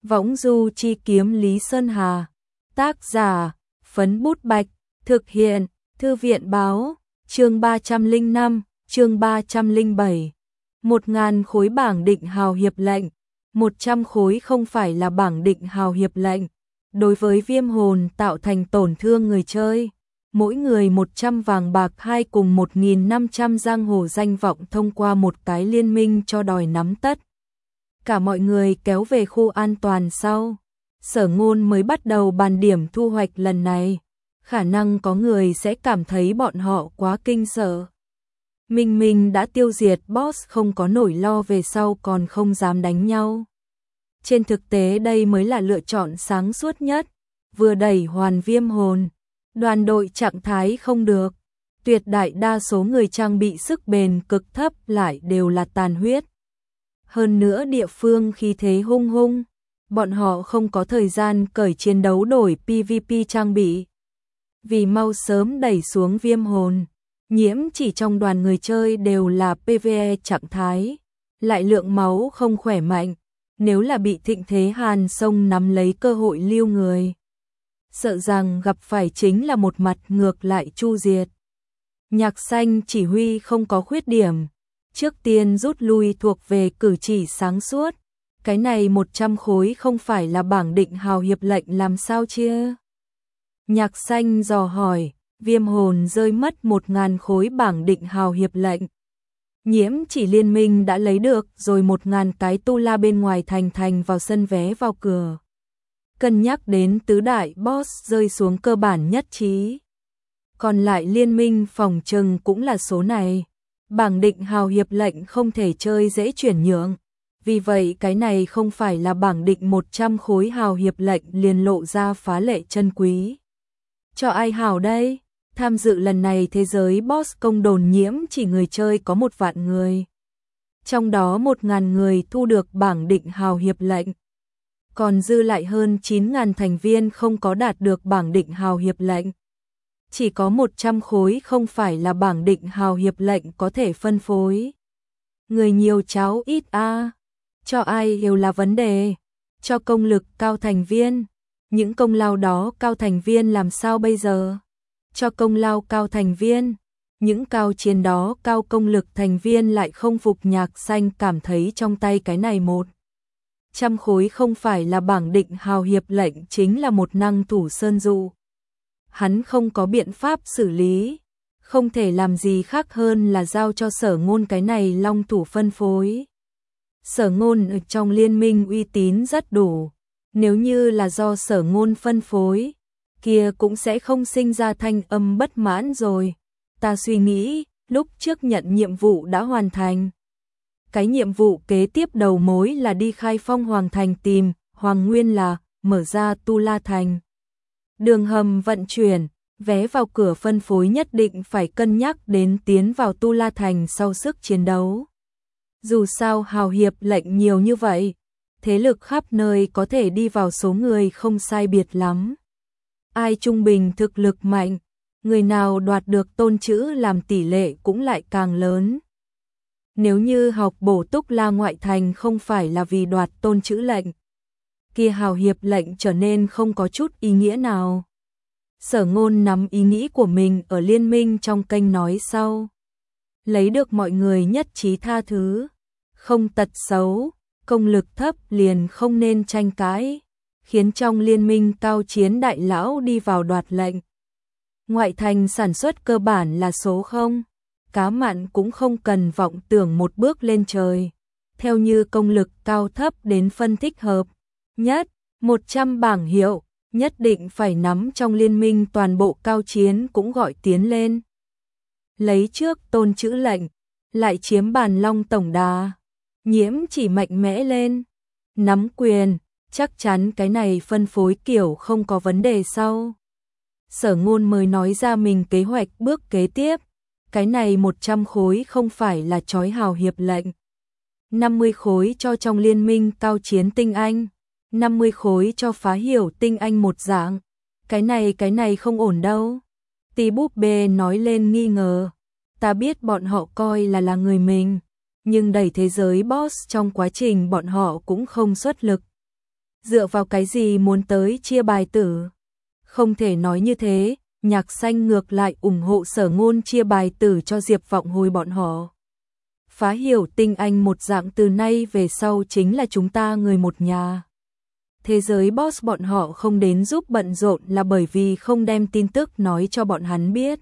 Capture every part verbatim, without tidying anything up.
Võng du chi kiếm Lý Sơn Hà. Tác giả, Phấn Bút Bạch. Thực hiện, Thư viện báo. Chương ba trăm lẻ năm, chương ba trăm lẻ bảy. Một ngàn khối bảng định hào hiệp lệnh. Một trăm khối không phải là bảng định hào hiệp lệnh. Đối với viêm hồn tạo thành tổn thương người chơi. Mỗi người một trăm vàng bạc hai cùng một nghìn năm trăm giang hồ danh vọng thông qua một cái liên minh cho đòi nắm tất. Cả mọi người kéo về khu an toàn sau. Sở Ngôn mới bắt đầu bàn điểm thu hoạch lần này. Khả năng có người sẽ cảm thấy bọn họ quá kinh sợ. Minh Minh đã tiêu diệt boss không có nỗi lo về sau còn không dám đánh nhau. Trên thực tế đây mới là lựa chọn sáng suốt nhất. Vừa đẩy hoàn viêm hồn. Đoàn đội trạng thái không được. Tuyệt đại đa số người trang bị sức bền cực thấp lại đều là tàn huyết. Hơn nữa địa phương khí thế hung hung. Bọn họ không có thời gian cởi chiến đấu đổi pê vê pê trang bị. Vì mau sớm đẩy xuống viêm hồn. Nhiễm chỉ trong đoàn người chơi đều là pê vê e trạng thái. Lại lượng máu không khỏe mạnh. Nếu là bị Thịnh Thế Hàn Sông nắm lấy cơ hội lưu người. Sợ rằng gặp phải chính là một mặt ngược lại chu diệt. Nhạc Xanh chỉ huy không có khuyết điểm. Trước tiên rút lui thuộc về cử chỉ sáng suốt. Cái này một trăm khối không phải là bảng định hào hiệp lệnh làm sao chia? Nhạc Xanh dò hỏi, viêm hồn rơi mất một ngàn khối bảng định hào hiệp lệnh. Nhiễm chỉ liên minh đã lấy được rồi một ngàn cái tu la bên ngoài thành thành vào sân vé vào cửa. Cân nhắc đến tứ đại boss rơi xuống cơ bản nhất trí. Còn lại liên minh phòng trừng cũng là số này. Bảng định hào hiệp lệnh không thể chơi dễ chuyển nhượng. Vì vậy cái này không phải là bảng định một trăm khối hào hiệp lệnh liền lộ ra phá lệ chân quý. Cho ai hào đây? Tham dự lần này thế giới boss công đồn nhiễm chỉ người chơi có một vạn người. Trong đó một ngàn người thu được bảng định hào hiệp lệnh. Còn dư lại hơn chín ngàn thành viên không có đạt được bảng định hào hiệp lệnh. Chỉ có một trăm khối không phải là bảng định hào hiệp lệnh có thể phân phối. Người nhiều cháu ít a à. Cho ai đều là vấn đề. Cho công lực cao thành viên. Những công lao đó cao thành viên làm sao bây giờ? Cho công lao cao thành viên. Những cao chiến đó cao công lực thành viên lại không phục. Nhạc Xanh cảm thấy trong tay cái này một trăm khối không phải là bảng định hào hiệp lệnh chính là một năng thủ sơn dụ. Hắn không có biện pháp xử lý. Không thể làm gì khác hơn là giao cho Sở Ngôn cái này long thủ phân phối. Sở Ngôn ở trong liên minh uy tín rất đủ. Nếu như là do Sở Ngôn phân phối, kia cũng sẽ không sinh ra thanh âm bất mãn rồi. Ta suy nghĩ, lúc trước nhận nhiệm vụ đã hoàn thành. Cái nhiệm vụ kế tiếp đầu mối là đi khai phong Hoàng Thành tìm, Hoàng Nguyên là mở ra Tu La Thành. Đường hầm vận chuyển, vé vào cửa phân phối nhất định phải cân nhắc đến tiến vào Tu La Thành sau sức chiến đấu. Dù sao hào hiệp lệnh nhiều như vậy, thế lực khắp nơi có thể đi vào số người không sai biệt lắm. Ai trung bình thực lực mạnh, người nào đoạt được tôn chữ làm tỷ lệ cũng lại càng lớn. Nếu như học bổ túc la ngoại thành không phải là vì đoạt tôn chữ lệnh, kia hào hiệp lệnh trở nên không có chút ý nghĩa nào. Sở Ngôn nắm ý nghĩ của mình ở liên minh trong kênh nói sau. Lấy được mọi người nhất trí tha thứ. Không tật xấu, công lực thấp liền không nên tranh cãi. Khiến trong liên minh cao chiến đại lão đi vào đoạt lệnh. Ngoại thành sản xuất cơ bản là số không. Cá mặn cũng không cần vọng tưởng một bước lên trời. Theo như công lực cao thấp đến phân thích hợp. Nhất, một trăm bảng hiệu, nhất định phải nắm trong liên minh toàn bộ cao chiến cũng gọi tiến lên. Lấy trước tôn chữ lệnh, lại chiếm bàn long tổng đà. Nhiễm chỉ mạnh mẽ lên. Nắm quyền, chắc chắn cái này phân phối kiểu không có vấn đề sau. Sở Ngôn mới nói ra mình kế hoạch bước kế tiếp. Cái này một trăm khối không phải là chói hào hiệp lệnh. năm mươi khối cho trong liên minh cao chiến tinh anh. năm mươi khối cho phá hiểu tinh anh một dạng. Cái này cái này không ổn đâu. Tí búp bê nói lên nghi ngờ. Ta biết bọn họ coi là là người mình. Nhưng đẩy thế giới boss trong quá trình bọn họ cũng không xuất lực. Dựa vào cái gì muốn tới chia bài tử? Không thể nói như thế, Nhạc Xanh ngược lại ủng hộ Sở Ngôn chia bài tử cho Diệp Vọng Hồi bọn họ. Phá Hiểu Tinh Anh một dạng từ nay về sau chính là chúng ta người một nhà. Thế giới boss bọn họ không đến giúp bận rộn là bởi vì không đem tin tức nói cho bọn hắn biết.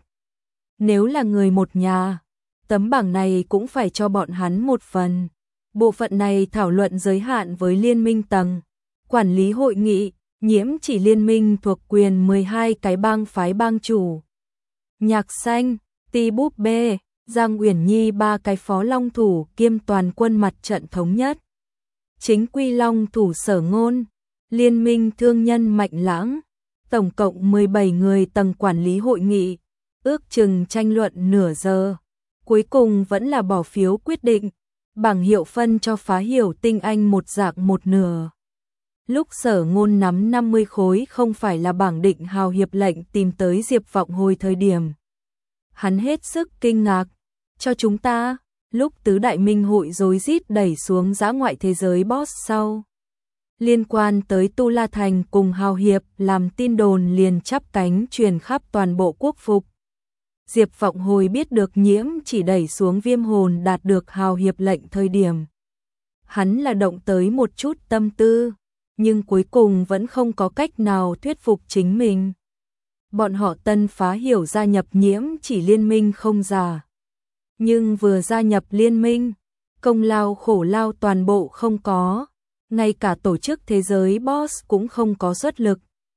Nếu là người một nhà, tấm bảng này cũng phải cho bọn hắn một phần. Bộ phận này thảo luận giới hạn với liên minh tầng. Quản lý hội nghị, Nhiễm Chỉ liên minh thuộc quyền mười hai cái bang phái bang chủ. Nhạc Xanh, Ti Búp Bê, Giang Uyển Nhi ba cái phó long thủ kiêm toàn quân mặt trận thống nhất. Chính quy long thủ Sở Ngôn, liên minh thương nhân Mạnh Lãng, tổng cộng mười bảy người tầng quản lý hội nghị, ước chừng tranh luận nửa giờ. Cuối cùng vẫn là bỏ phiếu quyết định, bảng hiệu phân cho Phá Hiểu Tinh Anh một dạng một nửa. Lúc Sở Ngôn nắm năm mươi khối không phải là bảng định hào hiệp lệnh tìm tới Diệp Vọng Hồi thời điểm. Hắn hết sức kinh ngạc, cho chúng ta, lúc tứ đại minh hội rối rít đẩy xuống dã ngoại thế giới boss sau. Liên quan tới Tu La Thành cùng hào hiệp làm tin đồn liền chắp cánh truyền khắp toàn bộ quốc phục. Diệp Vọng Hồi biết được Nhiễm Chỉ đẩy xuống viêm hồn đạt được hào hiệp lệnh thời điểm. Hắn là động tới một chút tâm tư, nhưng cuối cùng vẫn không có cách nào thuyết phục chính mình. Bọn họ Tân Phá Hiểu gia nhập Nhiễm Chỉ liên minh không giả. Nhưng vừa gia nhập liên minh, công lao khổ lao toàn bộ không có, ngay cả tổ chức thế giới boss cũng không có xuất lực.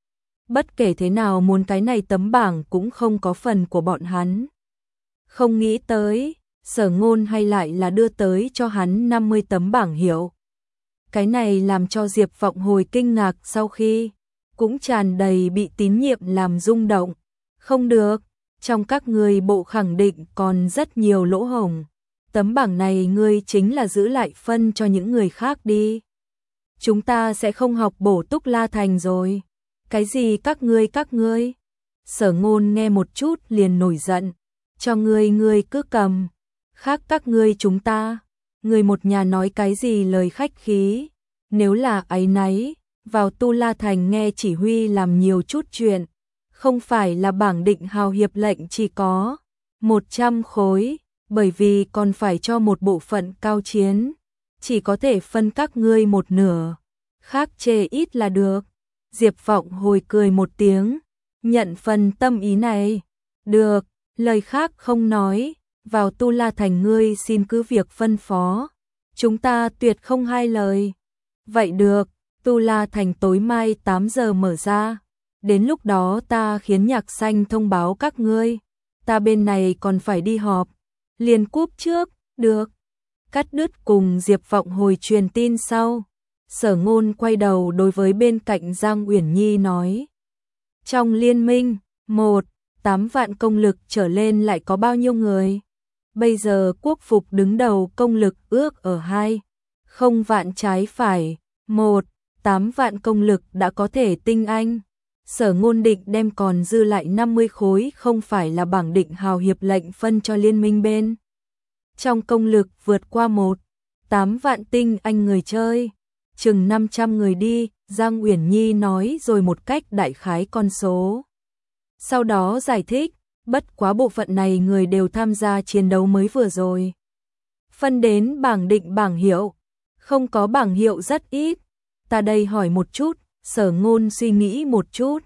Bất kể thế nào muốn cái này tấm bảng cũng không có phần của bọn hắn. Không nghĩ tới, Sở Ngôn hay lại là đưa tới cho hắn năm mươi tấm bảng hiệu. Cái này làm cho Diệp Vọng Hồi kinh ngạc, sau khi cũng tràn đầy bị tín nhiệm làm rung động. Không được, trong các ngươi bộ khẳng định còn rất nhiều lỗ hổng. Tấm bảng này ngươi chính là giữ lại phân cho những người khác đi. Chúng ta sẽ không học bổ túc La Thành rồi. Cái gì các ngươi các ngươi? Sở Ngôn nghe một chút liền nổi giận. Cho ngươi ngươi cứ cầm. Khác các ngươi chúng ta. Người một nhà nói cái gì lời khách khí. Nếu là áy náy, vào Tu La Thành nghe chỉ huy làm nhiều chút chuyện. Không phải là bảng định hào hiệp lệnh chỉ có một trăm khối, bởi vì còn phải cho một bộ phận cao chiến. Chỉ có thể phân các ngươi một nửa. Khác chê ít là được. Diệp Vọng Hồi cười một tiếng, nhận phần tâm ý này. Được, lời khác không nói, vào Tu La Thành ngươi xin cứ việc phân phó. Chúng ta tuyệt không hai lời. Vậy được, Tu La Thành tối mai tám giờ mở ra. Đến lúc đó ta khiến Nhạc Xanh thông báo các ngươi. Ta bên này còn phải đi họp. Liền cúp trước, được. Cắt đứt cùng Diệp Vọng Hồi truyền tin sau. Sở Ngôn quay đầu đối với bên cạnh Giang Uyển Nhi nói. Trong liên minh, một, tám vạn công lực trở lên lại có bao nhiêu người? Bây giờ quốc phục đứng đầu công lực ước ở hai, không vạn trái phải, một, tám vạn công lực đã có thể tinh anh. Sở Ngôn định đem còn dư lại năm mươi khối không phải là bảng định hào hiệp lệnh phân cho liên minh bên. Trong công lực vượt qua một, tám vạn tinh anh người chơi. Chừng năm trăm người đi, Giang Uyển Nhi nói rồi một cách đại khái con số. Sau đó giải thích, bất quá bộ phận này người đều tham gia chiến đấu mới vừa rồi. Phân đến bảng định bảng hiệu, không có bảng hiệu rất ít. Ta đây hỏi một chút, Sở Ngôn suy nghĩ một chút.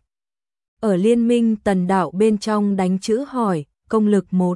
Ở liên minh Tần Đạo bên trong đánh chữ hỏi, công lực một,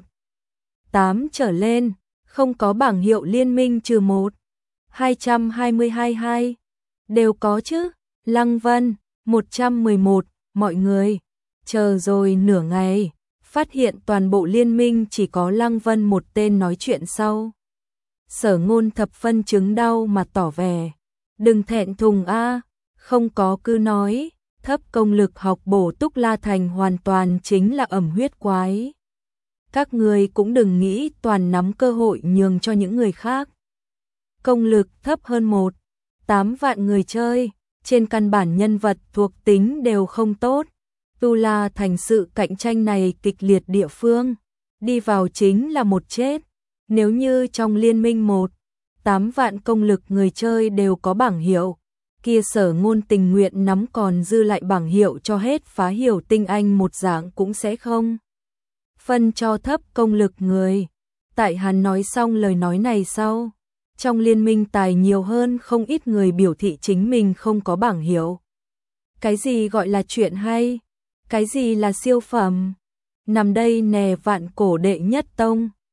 tám trở lên, không có bảng hiệu liên minh trừ một. hai trăm hai mươi hai hai, đều có chứ. Lăng Vân, một trăm mười một, mọi người, chờ rồi nửa ngày, phát hiện toàn bộ liên minh chỉ có Lăng Vân một tên nói chuyện sau. Sở Ngôn thập phân chứng đau mà tỏ vẻ, đừng thẹn thùng a, không có cứ nói, thấp công lực học bổ túc La Thành hoàn toàn chính là ẩm huyết quái. Các người cũng đừng nghĩ toàn nắm cơ hội nhường cho những người khác. Công lực thấp hơn một, tám vạn người chơi, trên căn bản nhân vật thuộc tính đều không tốt. Tu La Thành sự cạnh tranh này kịch liệt địa phương, đi vào chính là một chết. Nếu như trong liên minh một, tám vạn công lực người chơi đều có bảng hiệu, kia Sở Ngôn tình nguyện nắm còn dư lại bảng hiệu cho hết phá hiểu tinh anh một dạng cũng sẽ không phân cho thấp công lực người. Tại hắn nói xong lời nói này sau, trong liên minh tài nhiều hơn không ít người biểu thị chính mình không có bảng hiệu. Cái gì gọi là chuyện hay? Cái gì là siêu phẩm? Nằm đây nè vạn cổ đệ nhất tông.